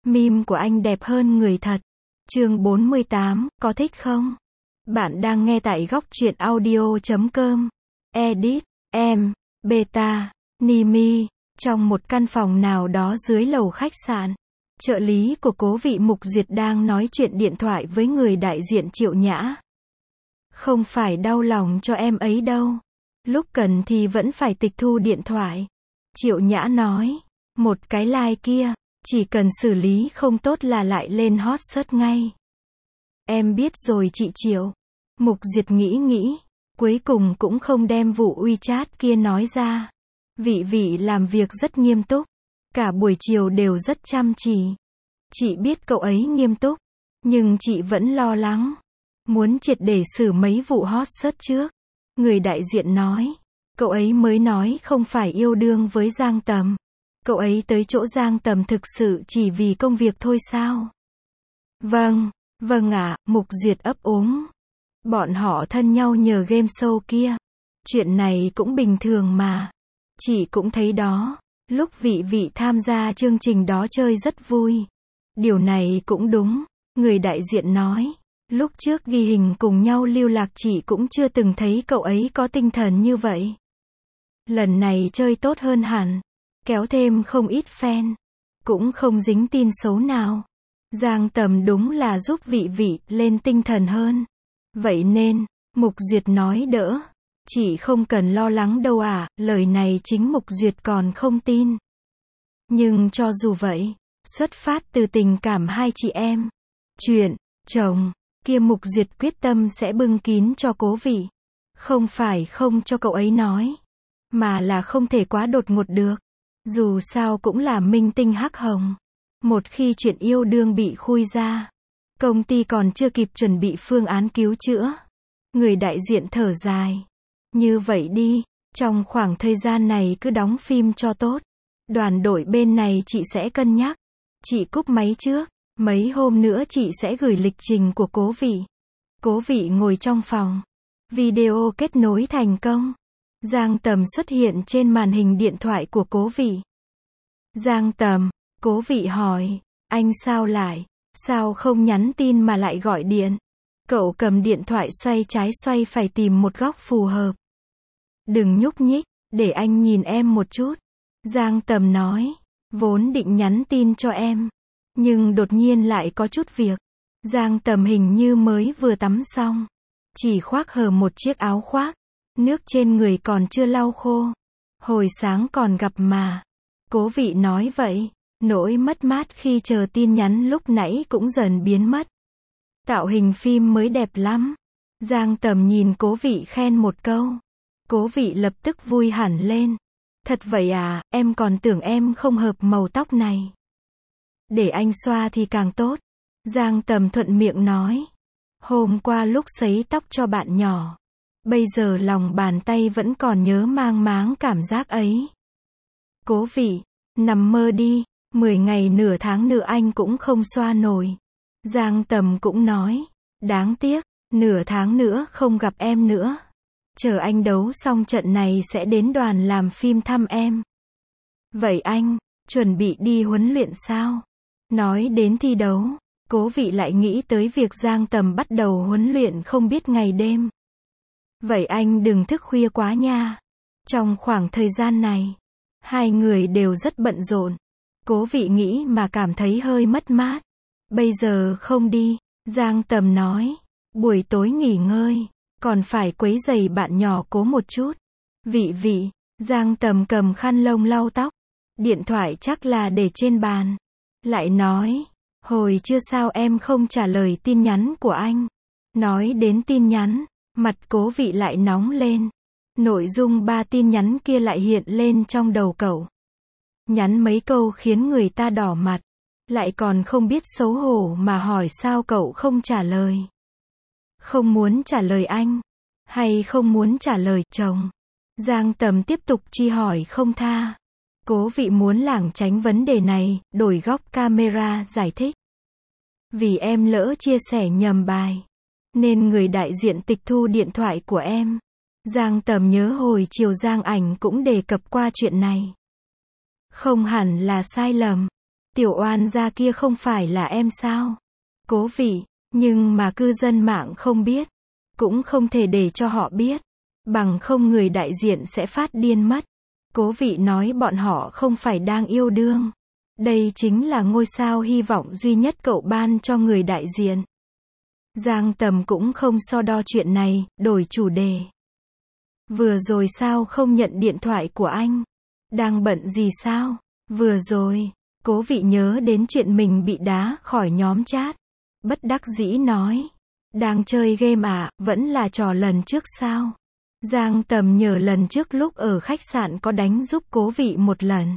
Meme của anh đẹp hơn người thật. Chương 48, có thích không? Bạn đang nghe tại góc truyện audio.com. Edit, em, Beta, Nimi, trong một căn phòng nào đó dưới lầu khách sạn. Trợ lý của Cố Vị Mục Duyệt đang nói chuyện điện thoại với người đại diện Triệu Nhã. Không phải đau lòng cho em ấy đâu. Lúc cần thì vẫn phải tịch thu điện thoại. Triệu Nhã nói, một cái like kia, chỉ cần xử lý không tốt là lại lên hot search ngay. Em biết rồi chị Triệu. Mục Duyệt nghĩ, cuối cùng cũng không đem vụ WeChat kia nói ra. Vị làm việc rất nghiêm túc. Cả buổi chiều đều rất chăm chỉ. Chị biết cậu ấy nghiêm túc, nhưng chị vẫn lo lắng. Muốn triệt để xử mấy vụ hot search trước. Người đại diện nói, cậu ấy mới nói không phải yêu đương với Giang Tầm. Cậu ấy tới chỗ Giang Tầm thực sự chỉ vì công việc thôi sao? Vâng ạ, Mục Duyệt ấp úng. Bọn họ thân nhau nhờ game show kia. Chuyện này cũng bình thường mà. Chị cũng thấy đó. Lúc vị tham gia chương trình đó chơi rất vui. Điều này cũng đúng. Người đại diện nói. Lúc trước ghi hình cùng nhau lưu lạc chị cũng chưa từng thấy cậu ấy có tinh thần như vậy. Lần này chơi tốt hơn hẳn. Kéo thêm không ít fan. Cũng không dính tin xấu nào. Giang Tầm đúng là giúp vị lên tinh thần hơn. Vậy nên, Mục Duyệt nói đỡ. Chị không cần lo lắng đâu à, lời này chính Mục Duyệt còn không tin. Nhưng cho dù vậy, xuất phát từ tình cảm hai chị em. Chuyện, chồng, kia Mục Duyệt quyết tâm sẽ bưng kín cho Cố Vị. Không phải không cho cậu ấy nói. Mà là không thể quá đột ngột được. Dù sao cũng là minh tinh hắc hồng. Một khi chuyện yêu đương bị khui ra, công ty còn chưa kịp chuẩn bị phương án cứu chữa. Người đại diện thở dài. Như vậy đi, trong khoảng thời gian này cứ đóng phim cho tốt. Đoàn đội bên này chị sẽ cân nhắc. Chị cúp máy trước. Mấy hôm nữa chị sẽ gửi lịch trình của Cố Vị. Cố Vị ngồi trong phòng. Video kết nối thành công. Giang Tầm xuất hiện trên màn hình điện thoại của Cố Vị. Giang Tầm, Cố Vị hỏi, anh sao không nhắn tin mà lại gọi điện? Cậu cầm điện thoại xoay trái xoay phải tìm một góc phù hợp. Đừng nhúc nhích, để anh nhìn em một chút. Giang Tầm nói, vốn định nhắn tin cho em, nhưng đột nhiên lại có chút việc. Giang Tầm hình như mới vừa tắm xong, chỉ khoác hở một chiếc áo khoác, nước trên người còn chưa lau khô. Hồi sáng còn gặp mà. Cố Vị nói vậy, nỗi mất mát khi chờ tin nhắn lúc nãy cũng dần biến mất. Tạo hình phim mới đẹp lắm. Giang Tầm nhìn Cố Vị khen một câu. Cố Vị lập tức vui hẳn lên. Thật vậy à, em còn tưởng em không hợp màu tóc này. Để anh xoa thì càng tốt. Giang Tầm thuận miệng nói. Hôm qua lúc sấy tóc cho bạn nhỏ, bây giờ lòng bàn tay vẫn còn nhớ mang máng cảm giác ấy. Cố Vị, nằm mơ đi, 10 ngày nửa tháng nữa anh cũng không xoa nổi. Giang Tầm cũng nói, đáng tiếc, nửa tháng nữa không gặp em nữa. Chờ anh đấu xong trận này sẽ đến đoàn làm phim thăm em. Vậy anh, chuẩn bị đi huấn luyện sao? Nói đến thi đấu, Cố Vị lại nghĩ tới việc Giang Tầm bắt đầu huấn luyện không biết ngày đêm. Vậy anh đừng thức khuya quá nha. Trong khoảng thời gian này, hai người đều rất bận rộn. Cố Vị nghĩ mà cảm thấy hơi mất mát. Bây giờ không đi, Giang Tầm nói. Buổi tối nghỉ ngơi, còn phải quấy rầy bạn nhỏ Cố một chút. Vị, Giang Tầm cầm khăn lông lau tóc. Điện thoại chắc là để trên bàn. Lại nói, hồi trưa sao em không trả lời tin nhắn của anh? Nói đến tin nhắn, mặt Cố Vị lại nóng lên. Nội dung 3 tin nhắn kia lại hiện lên trong đầu cậu. Nhắn mấy câu khiến người ta đỏ mặt. Lại còn không biết xấu hổ mà hỏi sao cậu không trả lời. Không muốn trả lời anh, hay không muốn trả lời chồng? Giang Tầm tiếp tục truy hỏi không tha. Cố Vị muốn lảng tránh vấn đề này, đổi góc camera giải thích. Vì em lỡ chia sẻ nhầm bài, nên người đại diện tịch thu điện thoại của em. Giang Tầm nhớ hồi chiều Giang Ảnh cũng đề cập qua chuyện này. Không hẳn là sai lầm. Tiểu oan gia kia không phải là em sao? Cố Vị, nhưng mà cư dân mạng không biết. Cũng không thể để cho họ biết. Bằng không người đại diện sẽ phát điên mất. Cố Vị nói bọn họ không phải đang yêu đương. Đây chính là ngôi sao hy vọng duy nhất cậu ban cho người đại diện. Giang Tầm cũng không so đo chuyện này, đổi chủ đề. Vừa rồi sao không nhận điện thoại của anh? Đang bận gì sao? Vừa rồi, Cố Vị nhớ đến chuyện mình bị đá khỏi nhóm chat. Bất đắc dĩ nói. Đang chơi game à, vẫn là trò lần trước sao? Giang Tầm nhớ lần trước lúc ở khách sạn có đánh giúp Cố Vị một lần.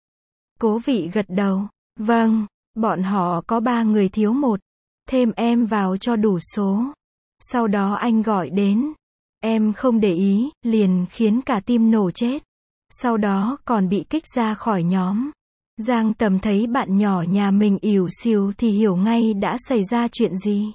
Cố Vị gật đầu. Vâng, bọn họ có 3 người thiếu 1. Thêm em vào cho đủ số. Sau đó anh gọi đến. Em không để ý, liền khiến cả team nổ chết. Sau đó còn bị kích ra khỏi nhóm. Giang Tầm thấy bạn nhỏ nhà mình ỉu xìu thì hiểu ngay đã xảy ra chuyện gì.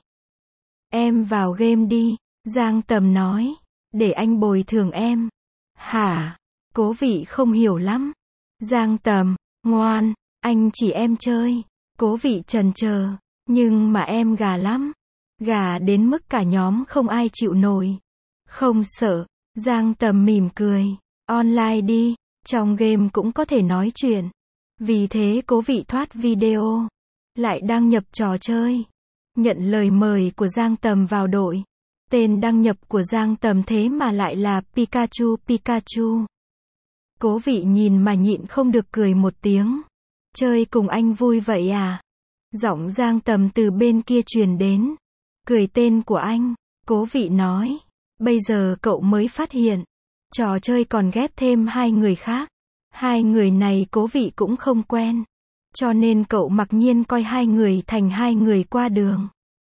Em vào game đi, Giang Tầm nói. Để anh bồi thường em. Hả? Cố Vị không hiểu lắm. Giang Tầm, ngoan, anh chỉ em chơi. Cố Vị chần chờ. Nhưng mà em gà lắm. Gà đến mức cả nhóm không ai chịu nổi. Không sợ. Giang Tầm mỉm cười. Online đi, trong game cũng có thể nói chuyện. Vì thế Cố Vị thoát video. Lại đăng nhập trò chơi. Nhận lời mời của Giang Tầm vào đội. Tên đăng nhập của Giang Tầm thế mà lại là Pikachu Pikachu. Cố Vị nhìn mà nhịn không được cười một tiếng. Chơi cùng anh vui vậy à? Giọng Giang Tầm từ bên kia truyền đến. Cười tên của anh. Cố Vị nói. Bây giờ cậu mới phát hiện. Trò chơi còn ghép thêm 2 người khác. 2 người này Cố Vị cũng không quen. Cho nên cậu mặc nhiên coi 2 người thành 2 người qua đường.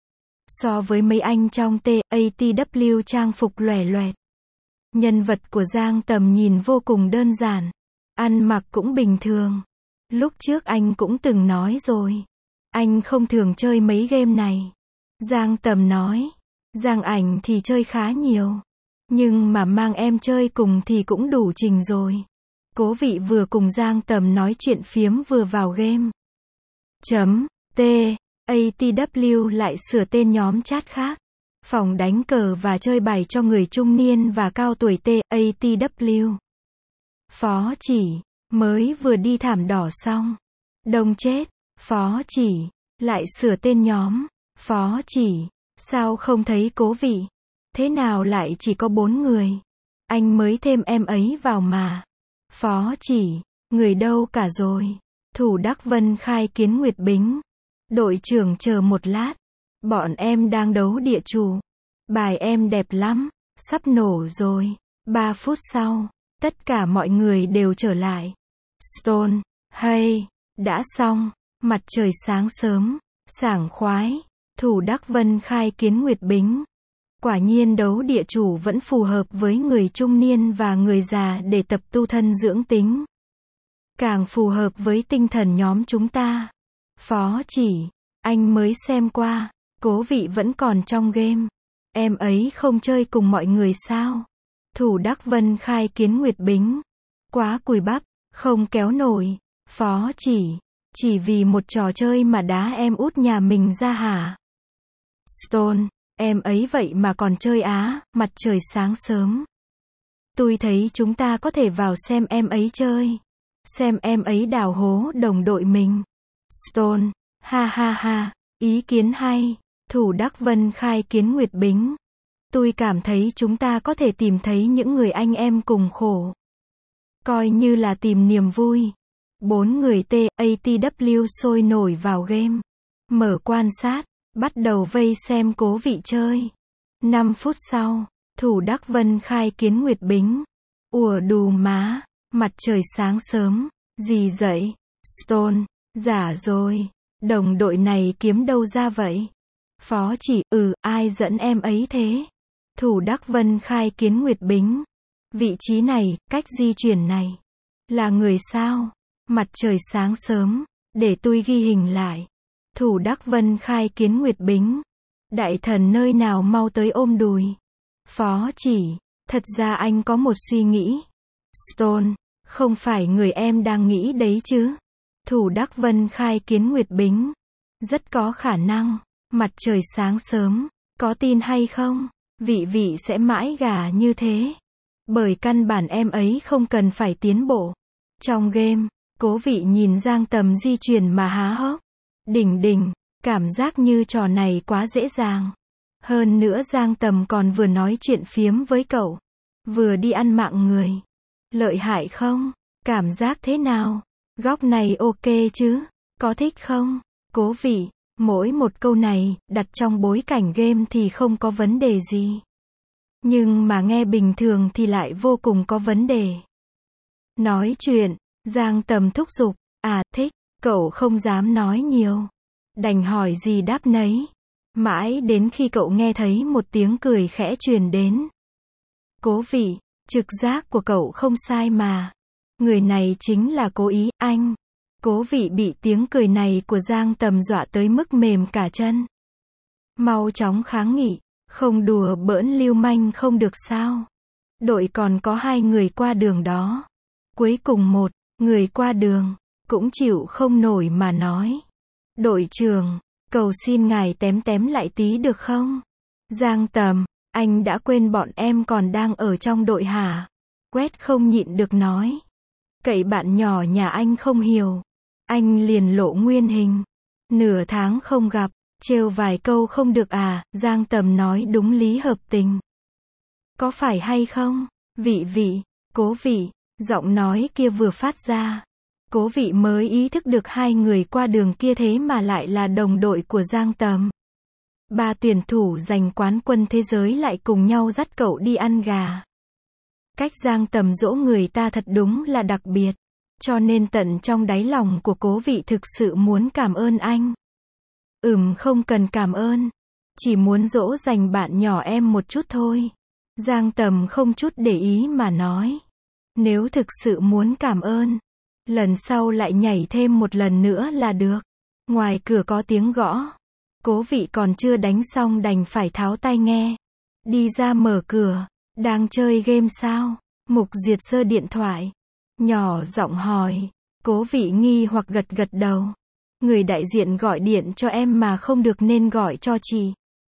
So với mấy anh trong TATW trang phục lòe loẹt. Nhân vật của Giang Tầm nhìn vô cùng đơn giản. Ăn mặc cũng bình thường. Lúc trước anh cũng từng nói rồi. Anh không thường chơi mấy game này. Giang Tầm nói. Giang Ảnh thì chơi khá nhiều. Nhưng mà mang em chơi cùng thì cũng đủ trình rồi. Cố Vị vừa cùng Giang Tầm nói chuyện phiếm vừa vào game. ATW lại sửa tên nhóm chat khác. Phòng đánh cờ và chơi bài cho người trung niên và cao tuổi ATW. Phó Chỉ, mới vừa đi thảm đỏ xong. Đông chết, Phó Chỉ, lại sửa tên nhóm. Phó Chỉ, sao không thấy Cố Vị? Thế nào lại chỉ có 4 người? Anh mới thêm em ấy vào mà. Phó Chỉ, người đâu cả rồi? Thủ Đắc Vân khai kiến Nguyệt Bính. Đội trưởng chờ một lát. Bọn em đang đấu địa chủ. Bài em đẹp lắm. Sắp nổ rồi. 3 phút sau, tất cả mọi người đều trở lại. Stone, hay, đã xong. Mặt trời sáng sớm, sảng khoái. Thủ Đắc Vân khai kiến Nguyệt Bính. Quả nhiên đấu địa chủ vẫn phù hợp với người trung niên và người già để tập tu thân dưỡng tính. Càng phù hợp với tinh thần nhóm chúng ta. Phó Chỉ, anh mới xem qua. Cố Vị vẫn còn trong game. Em ấy không chơi cùng mọi người sao? Thủ Đắc Vân khai kiến Nguyệt Bính. Quá cùi bắp, không kéo nổi. Phó chỉ vì một trò chơi mà đá em út nhà mình ra hả? Stone, em ấy vậy mà còn chơi á? Mặt trời sáng sớm. Tôi thấy chúng ta có thể vào xem em ấy chơi. Xem em ấy đào hố đồng đội mình. Stone, ha ha ha, ý kiến hay. Thủ Đắc Vân khai kiến Nguyệt Bính. Tôi cảm thấy chúng ta có thể tìm thấy những người anh em cùng khổ. Coi như là tìm niềm vui. 4 người TATW sôi nổi vào game. Mở quan sát, bắt đầu vây xem Cố Vị chơi. 5 phút sau, Thủ Đắc Vân khai kiến Nguyệt Bính. Ủa đù má, mặt trời sáng sớm, gì dậy? Stone, giả rồi, đồng đội này kiếm đâu ra vậy? Phó Chỉ, ai dẫn em ấy thế? Thủ Đắc Vân khai kiến Nguyệt Bính. Vị trí này, cách di chuyển này. Là người sao? Mặt trời sáng sớm, để tôi ghi hình lại. Thủ Đắc Vân khai kiến Nguyệt Bính. Đại thần nơi nào mau tới ôm đùi. Phó Chỉ, thật ra anh có một suy nghĩ. Stone, không phải người em đang nghĩ đấy chứ. Thủ Đắc Vân khai kiến Nguyệt Bính. Rất có khả năng. Mặt trời sáng sớm. Có tin hay không? Vị vị sẽ mãi gà như thế. Bởi căn bản em ấy không cần phải tiến bộ. Trong game, Cố Vị nhìn Giang Tầm di chuyển mà há hốc. Đỉnh đỉnh, cảm giác như trò này quá dễ dàng. Hơn nữa Giang Tầm còn vừa nói chuyện phiếm với cậu. Vừa đi ăn mạng người. Lợi hại không? Cảm giác thế nào? Góc này ok chứ? Có thích không? Cố Vị, mỗi một câu này, đặt trong bối cảnh game thì không có vấn đề gì. Nhưng mà nghe bình thường thì lại vô cùng có vấn đề. Nói chuyện, Giang Tầm thúc giục, thích, cậu không dám nói nhiều. Đành hỏi gì đáp nấy. Mãi đến khi cậu nghe thấy một tiếng cười khẽ truyền đến. Cố Vị, trực giác của cậu không sai mà. Người này chính là cố ý, anh. Cố Vị bị tiếng cười này của Giang Tầm dọa tới mức mềm cả chân. Mau chóng kháng nghị, không đùa bỡn lưu manh không được sao. Đội còn có 2 người qua đường đó. Cuối cùng một người qua đường, cũng chịu không nổi mà nói. Đội trưởng, cầu xin ngài tém tém lại tí được không? Giang Tầm, anh đã quên bọn em còn đang ở trong đội hả? Quét không nhịn được nói. Cậy bạn nhỏ nhà anh không hiểu. Anh liền lộ nguyên hình. Nửa tháng không gặp, trêu vài câu không được à? Giang Tầm nói đúng lý hợp tình. Có phải hay không? Vị vị, Cố Vị, giọng nói kia vừa phát ra. Cố Vị mới ý thức được 2 người qua đường kia thế mà lại là đồng đội của Giang Tầm. 3 tuyển thủ giành quán quân thế giới lại cùng nhau dắt cậu đi ăn gà. Cách Giang Tầm dỗ người ta thật đúng là đặc biệt. Cho nên tận trong đáy lòng của Cố Vị thực sự muốn cảm ơn anh. Không cần cảm ơn. Chỉ muốn dỗ dành bạn nhỏ em một chút thôi. Giang Tầm không chút để ý mà nói. Nếu thực sự muốn cảm ơn, lần sau lại nhảy thêm một lần nữa là được. Ngoài cửa có tiếng gõ. Cố Vị còn chưa đánh xong đành phải tháo tai nghe. Đi ra mở cửa. Đang chơi game sao? Mục Duyệt giơ điện thoại. Nhỏ giọng hỏi. Cố Vị nghi hoặc gật gật đầu. Người đại diện gọi điện cho em mà không được nên gọi cho chị.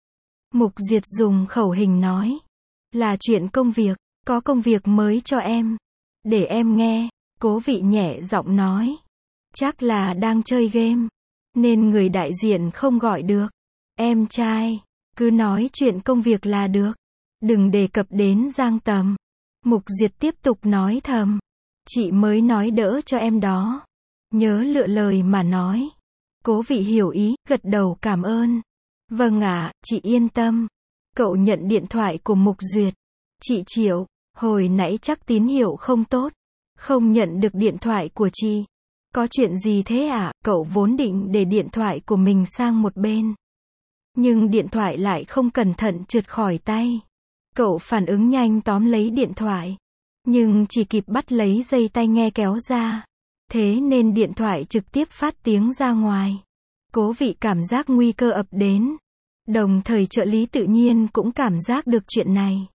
Mục Duyệt dùng khẩu hình nói. Là chuyện công việc, có công việc mới cho em. Để em nghe. Cố Vị nhẹ giọng nói. Chắc là đang chơi game, nên người đại diện không gọi được. Em trai, cứ nói chuyện công việc là được. Đừng đề cập đến Giang Tầm. Mục Duyệt tiếp tục nói thầm. Chị mới nói đỡ cho em đó. Nhớ lựa lời mà nói. Cố Vị hiểu ý, gật đầu cảm ơn. Vâng ạ, chị yên tâm. Cậu nhận điện thoại của Mục Duyệt. Chị Triệu, hồi nãy chắc tín hiệu không tốt. Không nhận được điện thoại của chị. Có chuyện gì thế ạ? Cậu vốn định để điện thoại của mình sang một bên. Nhưng điện thoại lại không cẩn thận trượt khỏi tay. Cậu phản ứng nhanh tóm lấy điện thoại. Nhưng chỉ kịp bắt lấy dây tai nghe kéo ra. Thế nên điện thoại trực tiếp phát tiếng ra ngoài. Cố Vị cảm giác nguy cơ ập đến. Đồng thời trợ lý tự nhiên cũng cảm giác được chuyện này.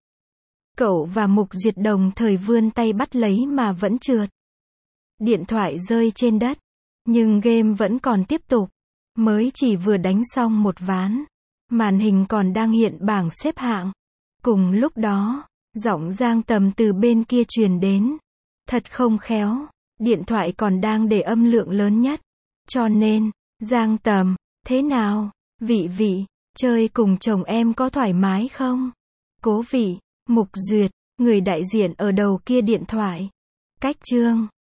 Cậu và Mục Duyệt đồng thời vươn tay bắt lấy mà vẫn trượt. Điện thoại rơi trên đất. Nhưng game vẫn còn tiếp tục. Mới chỉ vừa đánh xong một ván. Màn hình còn đang hiện bảng xếp hạng. Cùng lúc đó, giọng Giang Tầm từ bên kia truyền đến. Thật không khéo, điện thoại còn đang để âm lượng lớn nhất. Cho nên, Giang Tầm, thế nào? Vị vị, chơi cùng chồng em có thoải mái không? Cố Vị, Mục Duyệt, người đại diện ở đầu kia điện thoại. Cách chương